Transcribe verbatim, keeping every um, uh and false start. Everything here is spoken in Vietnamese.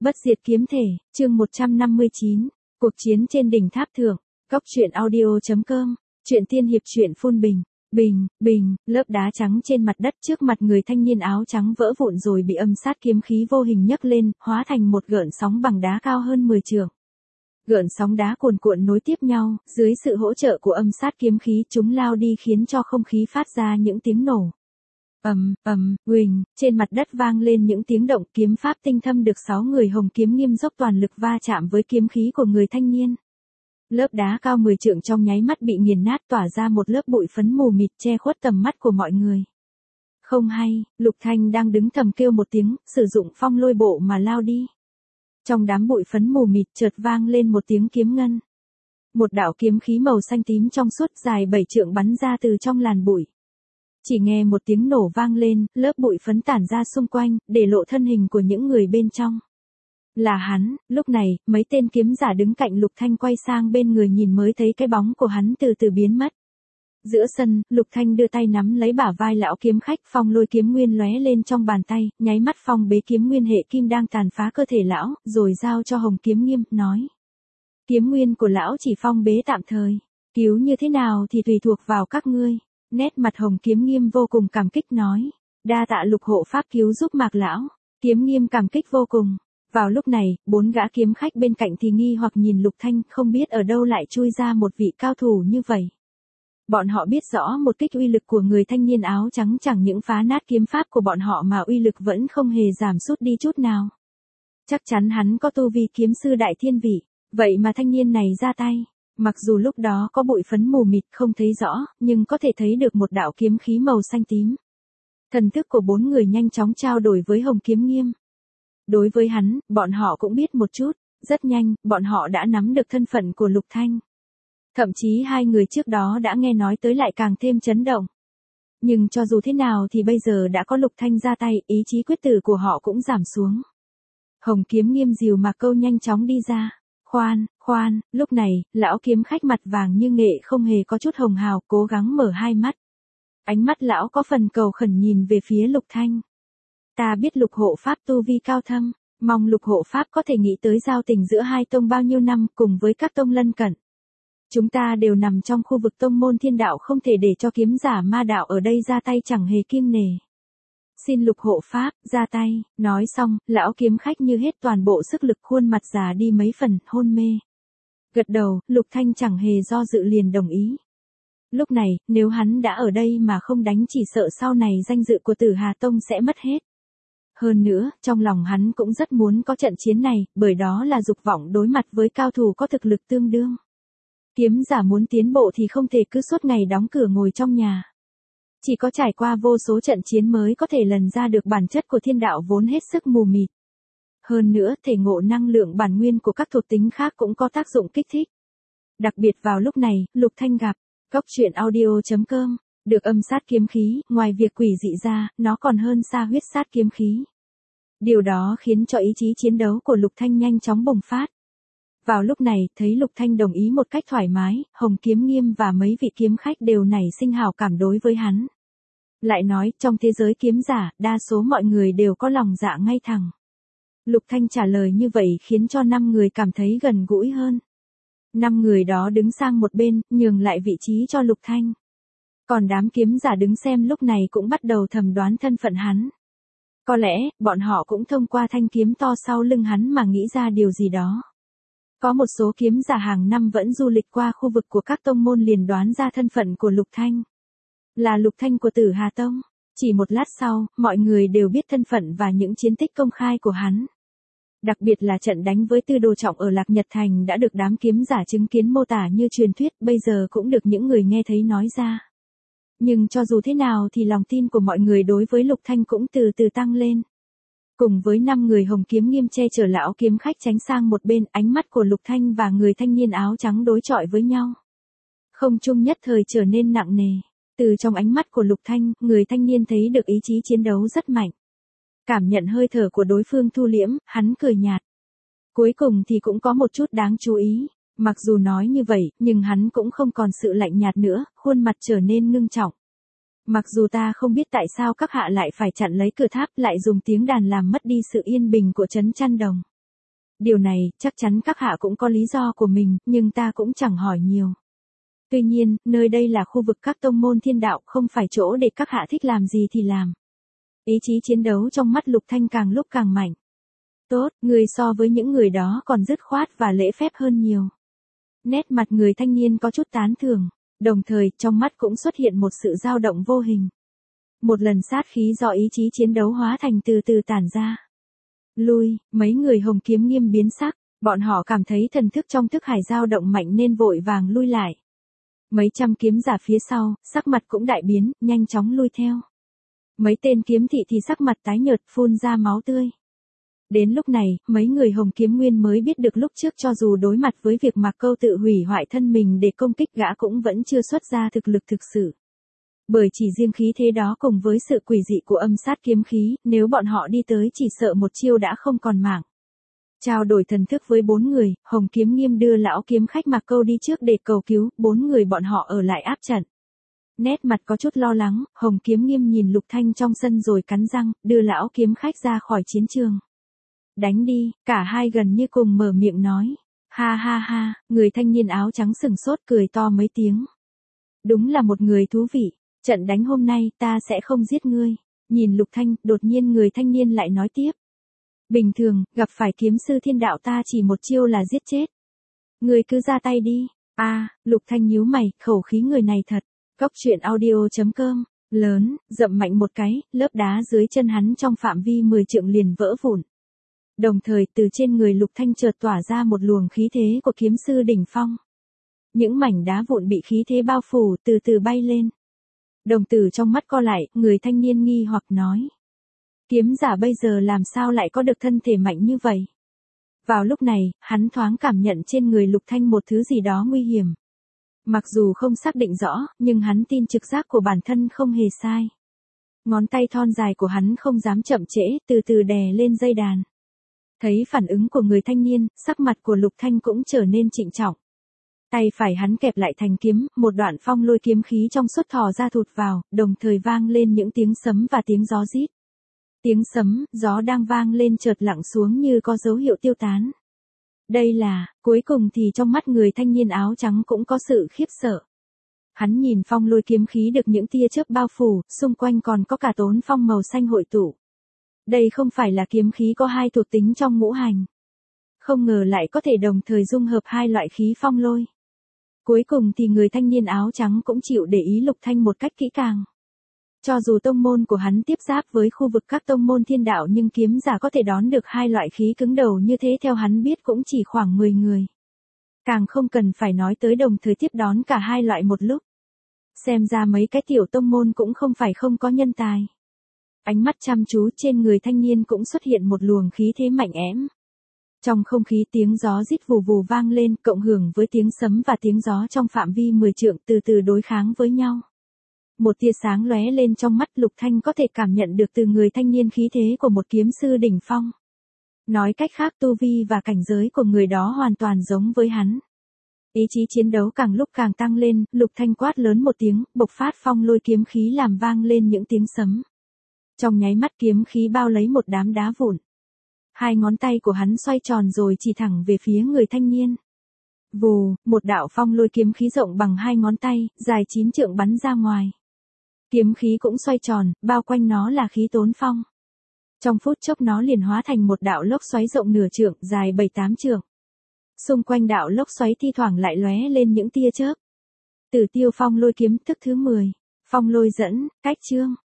Bất diệt kiếm thể, chương một trăm năm mươi chín, cuộc chiến trên đỉnh tháp thượng, góc truyện audio.com, truyện tiên hiệp truyện phun bình, bình, bình, lớp đá trắng trên mặt đất trước mặt người thanh niên áo trắng vỡ vụn rồi bị âm sát kiếm khí vô hình nhấc lên, hóa thành một gợn sóng bằng đá cao hơn mười trượng. Gợn sóng đá cuồn cuộn nối tiếp nhau, dưới sự hỗ trợ của âm sát kiếm khí chúng lao đi khiến cho không khí phát ra những tiếng nổ. Ầm, ầm, huỳnh, trên mặt đất vang lên những tiếng động, kiếm pháp tinh thâm được sáu người Hồng Kiếm Nghiêm dốc toàn lực va chạm với kiếm khí của người thanh niên. Lớp đá cao mười trượng trong nháy mắt bị nghiền nát, tỏa ra một lớp bụi phấn mù mịt che khuất tầm mắt của mọi người. Không hay, Lục Thanh đang đứng thầm kêu một tiếng, sử dụng phong lôi bộ mà lao đi. Trong đám bụi phấn mù mịt chợt vang lên một tiếng kiếm ngân. Một đạo kiếm khí màu xanh tím trong suốt dài bảy trượng bắn ra từ trong làn bụi. Chỉ nghe một tiếng nổ vang lên, lớp bụi phấn tản ra xung quanh, để lộ thân hình của những người bên trong. Là hắn. Lúc này, mấy tên kiếm giả đứng cạnh Lục Thanh quay sang bên người nhìn mới thấy cái bóng của hắn từ từ biến mất. Giữa sân, Lục Thanh đưa tay nắm lấy bả vai lão kiếm khách, phong lôi kiếm nguyên lóe lên trong bàn tay, nháy mắt phong bế kiếm nguyên hệ kim đang tàn phá cơ thể lão, rồi giao cho Hồng Kiếm Nghiêm, nói. Kiếm nguyên của lão chỉ phong bế tạm thời, cứu như thế nào thì tùy thuộc vào các ngươi. Nét mặt Hồng Kiếm Nghiêm vô cùng cảm kích nói. Đa tạ Lục hộ pháp cứu giúp Mạc lão. Kiếm Nghiêm cảm kích vô cùng. Vào lúc này, bốn gã kiếm khách bên cạnh thì nghi hoặc nhìn Lục Thanh, không biết ở đâu lại chui ra một vị cao thủ như vậy. Bọn họ biết rõ một kích uy lực của người thanh niên áo trắng chẳng những phá nát kiếm pháp của bọn họ mà uy lực vẫn không hề giảm sút đi chút nào. Chắc chắn hắn có tu vi kiếm sư đại thiên vị, vậy mà thanh niên này ra tay. Mặc dù lúc đó có bụi phấn mù mịt không thấy rõ, nhưng có thể thấy được một đạo kiếm khí màu xanh tím. Thần thức của bốn người nhanh chóng trao đổi với Hồng Kiếm Nghiêm. Đối với hắn, bọn họ cũng biết một chút, rất nhanh, bọn họ đã nắm được thân phận của Lục Thanh. Thậm chí hai người trước đó đã nghe nói tới lại càng thêm chấn động. Nhưng cho dù thế nào thì bây giờ đã có Lục Thanh ra tay, ý chí quyết tử của họ cũng giảm xuống. Hồng Kiếm Nghiêm dìu mà câu nhanh chóng đi ra. Khoan, khoan, lúc này, lão kiếm khách mặt vàng như nghệ không hề có chút hồng hào, cố gắng mở hai mắt. Ánh mắt lão có phần cầu khẩn nhìn về phía Lục Thanh. Ta biết Lục hộ pháp tu vi cao thâm, mong Lục hộ pháp có thể nghĩ tới giao tình giữa hai tông bao nhiêu năm cùng với các tông lân cận. Chúng ta đều nằm trong khu vực tông môn thiên đạo, không thể để cho kiếm giả ma đạo ở đây ra tay chẳng hề kiêng nể. Xin Lục hộ pháp, ra tay. Nói xong, lão kiếm khách như hết toàn bộ sức lực, khuôn mặt già đi mấy phần, hôn mê. Gật đầu, Lục Thanh chẳng hề do dự liền đồng ý. Lúc này, nếu hắn đã ở đây mà không đánh chỉ sợ sau này danh dự của Tử Hà Tông sẽ mất hết. Hơn nữa, trong lòng hắn cũng rất muốn có trận chiến này, bởi đó là dục vọng đối mặt với cao thủ có thực lực tương đương. Kiếm giả muốn tiến bộ thì không thể cứ suốt ngày đóng cửa ngồi trong nhà. Chỉ có trải qua vô số trận chiến mới có thể lần ra được bản chất của thiên đạo vốn hết sức mù mịt. Hơn nữa, thể ngộ năng lượng bản nguyên của các thuộc tính khác cũng có tác dụng kích thích. Đặc biệt vào lúc này, Lục Thanh gặp, góc truyện audio.com, được âm sát kiếm khí, ngoài việc quỷ dị ra, nó còn hơn xa huyết sát kiếm khí. Điều đó khiến cho ý chí chiến đấu của Lục Thanh nhanh chóng bùng phát. Vào lúc này, thấy Lục Thanh đồng ý một cách thoải mái, Hồng Kiếm Nghiêm và mấy vị kiếm khách đều nảy sinh hảo cảm đối với hắn. Lại nói, trong thế giới kiếm giả, đa số mọi người đều có lòng dạ ngay thẳng. Lục Thanh trả lời như vậy khiến cho năm người cảm thấy gần gũi hơn. Năm người đó đứng sang một bên, nhường lại vị trí cho Lục Thanh. Còn đám kiếm giả đứng xem lúc này cũng bắt đầu thầm đoán thân phận hắn. Có lẽ, bọn họ cũng thông qua thanh kiếm to sau lưng hắn mà nghĩ ra điều gì đó. Có một số kiếm giả hàng năm vẫn du lịch qua khu vực của các tông môn liền đoán ra thân phận của Lục Thanh. Là Lục Thanh của Tử Hà Tông. Chỉ một lát sau, mọi người đều biết thân phận và những chiến tích công khai của hắn. Đặc biệt là trận đánh với Tư Đồ Trọng ở Lạc Nhật Thành đã được đám kiếm giả chứng kiến mô tả như truyền thuyết, bây giờ cũng được những người nghe thấy nói ra. Nhưng cho dù thế nào thì lòng tin của mọi người đối với Lục Thanh cũng từ từ tăng lên. Cùng với năm người Hồng Kiếm Nghiêm che chở lão kiếm khách tránh sang một bên, ánh mắt của Lục Thanh và người thanh niên áo trắng đối chọi với nhau. Không trung nhất thời trở nên nặng nề. Từ trong ánh mắt của Lục Thanh, người thanh niên thấy được ý chí chiến đấu rất mạnh. Cảm nhận hơi thở của đối phương thu liễm, hắn cười nhạt. Cuối cùng thì cũng có một chút đáng chú ý. Mặc dù nói như vậy, nhưng hắn cũng không còn sự lạnh nhạt nữa, khuôn mặt trở nên ngưng trọng. Mặc dù ta không biết tại sao các hạ lại phải chặn lấy cửa tháp, lại dùng tiếng đàn làm mất đi sự yên bình của trấn Chăn Đồng. Điều này, chắc chắn các hạ cũng có lý do của mình, nhưng ta cũng chẳng hỏi nhiều. Tuy nhiên, nơi đây là khu vực các tông môn thiên đạo, không phải chỗ để các hạ thích làm gì thì làm. Ý chí chiến đấu trong mắt Lục Thanh càng lúc càng mạnh. Tốt, người so với những người đó còn dứt khoát và lễ phép hơn nhiều. Nét mặt người thanh niên có chút tán thưởng, đồng thời trong mắt cũng xuất hiện một sự dao động vô hình. Một lần sát khí do ý chí chiến đấu hóa thành từ từ tản ra. Lui, mấy người Hồng Kiếm Nghiêm biến sắc, bọn họ cảm thấy thần thức trong thức hải dao động mạnh nên vội vàng lui lại. Mấy trăm kiếm giả phía sau, sắc mặt cũng đại biến, nhanh chóng lui theo. Mấy tên kiếm thị thì sắc mặt tái nhợt, phun ra máu tươi. Đến lúc này, mấy người Hồng Kiếm Nguyên mới biết được lúc trước cho dù đối mặt với việc Mạc Câu tự hủy hoại thân mình để công kích gã cũng vẫn chưa xuất ra thực lực thực sự. Bởi chỉ riêng khí thế đó cùng với sự quỷ dị của âm sát kiếm khí, nếu bọn họ đi tới chỉ sợ một chiêu đã không còn mạng. Trao đổi thần thức với bốn người, Hồng Kiếm Nghiêm đưa lão kiếm khách Mạc Câu đi trước để cầu cứu, bốn người bọn họ ở lại áp trận. Nét mặt có chút lo lắng, Hồng Kiếm Nghiêm nhìn Lục Thanh trong sân rồi cắn răng, đưa lão kiếm khách ra khỏi chiến trường. Đánh đi, cả hai gần như cùng mở miệng nói. Ha ha ha, người thanh niên áo trắng sừng sốt cười to mấy tiếng. Đúng là một người thú vị, trận đánh hôm nay ta sẽ không giết ngươi. Nhìn Lục Thanh, đột nhiên người thanh niên lại nói tiếp. Bình thường, gặp phải kiếm sư thiên đạo ta chỉ một chiêu là giết chết. Ngươi cứ ra tay đi. A, à, Lục Thanh nhíu mày, khẩu khí người này thật. Cốc truyện audio chấm com, lớn, dậm mạnh một cái, lớp đá dưới chân hắn trong phạm vi mười trượng liền vỡ vụn. Đồng thời từ trên người Lục Thanh chợt tỏa ra một luồng khí thế của kiếm sư đỉnh phong. Những mảnh đá vụn bị khí thế bao phủ từ từ bay lên. Đồng tử trong mắt co lại, người thanh niên nghi hoặc nói. Kiếm giả bây giờ làm sao lại có được thân thể mạnh như vậy? Vào lúc này, hắn thoáng cảm nhận trên người Lục Thanh một thứ gì đó nguy hiểm. Mặc dù không xác định rõ, nhưng hắn tin trực giác của bản thân không hề sai. Ngón tay thon dài của hắn không dám chậm trễ, từ từ đè lên dây đàn. Thấy phản ứng của người thanh niên, sắc mặt của Lục Thanh cũng trở nên trịnh trọng. Tay phải hắn kẹp lại thành kiếm, một đoạn phong lôi kiếm khí trong suốt thò ra thụt vào, đồng thời vang lên những tiếng sấm và tiếng gió rít. Tiếng sấm, gió đang vang lên chợt lặng xuống như có dấu hiệu tiêu tán. Đây là, cuối cùng thì trong mắt người thanh niên áo trắng cũng có sự khiếp sợ. Hắn nhìn phong lôi kiếm khí được những tia chớp bao phủ, xung quanh còn có cả tốn phong màu xanh hội tụ. Đây không phải là kiếm khí có hai thuộc tính trong ngũ hành. Không ngờ lại có thể đồng thời dung hợp hai loại khí phong lôi. Cuối cùng thì người thanh niên áo trắng cũng chịu để ý Lục Thanh một cách kỹ càng. Cho dù tông môn của hắn tiếp giáp với khu vực các tông môn thiên đạo nhưng kiếm giả có thể đón được hai loại khí cứng đầu như thế theo hắn biết cũng chỉ khoảng mười người. Càng không cần phải nói tới đồng thời tiếp đón cả hai loại một lúc. Xem ra mấy cái tiểu tông môn cũng không phải không có nhân tài. Ánh mắt chăm chú trên người thanh niên cũng xuất hiện một luồng khí thế mạnh ém. Trong không khí tiếng gió rít vù vù vang lên, cộng hưởng với tiếng sấm và tiếng gió trong phạm vi mười trượng từ từ đối kháng với nhau. Một tia sáng lóe lên trong mắt Lục Thanh có thể cảm nhận được từ người thanh niên khí thế của một kiếm sư đỉnh phong. Nói cách khác tu vi và cảnh giới của người đó hoàn toàn giống với hắn. Ý chí chiến đấu càng lúc càng tăng lên, Lục Thanh quát lớn một tiếng, bộc phát phong lôi kiếm khí làm vang lên những tiếng sấm. Trong nháy mắt kiếm khí bao lấy một đám đá vụn. Hai ngón tay của hắn xoay tròn rồi chỉ thẳng về phía người thanh niên. Vù, một đạo phong lôi kiếm khí rộng bằng hai ngón tay, dài chín trượng bắn ra ngoài. Kiếm khí cũng xoay tròn, bao quanh nó là khí tốn phong. Trong phút chốc nó liền hóa thành một đạo lốc xoáy rộng nửa trượng, dài bảy tám trượng. Xung quanh đạo lốc xoáy thi thoảng lại lóe lên những tia chớp. Tử Tiêu Phong Lôi Kiếm thức thứ mười. Phong lôi dẫn, cách chương.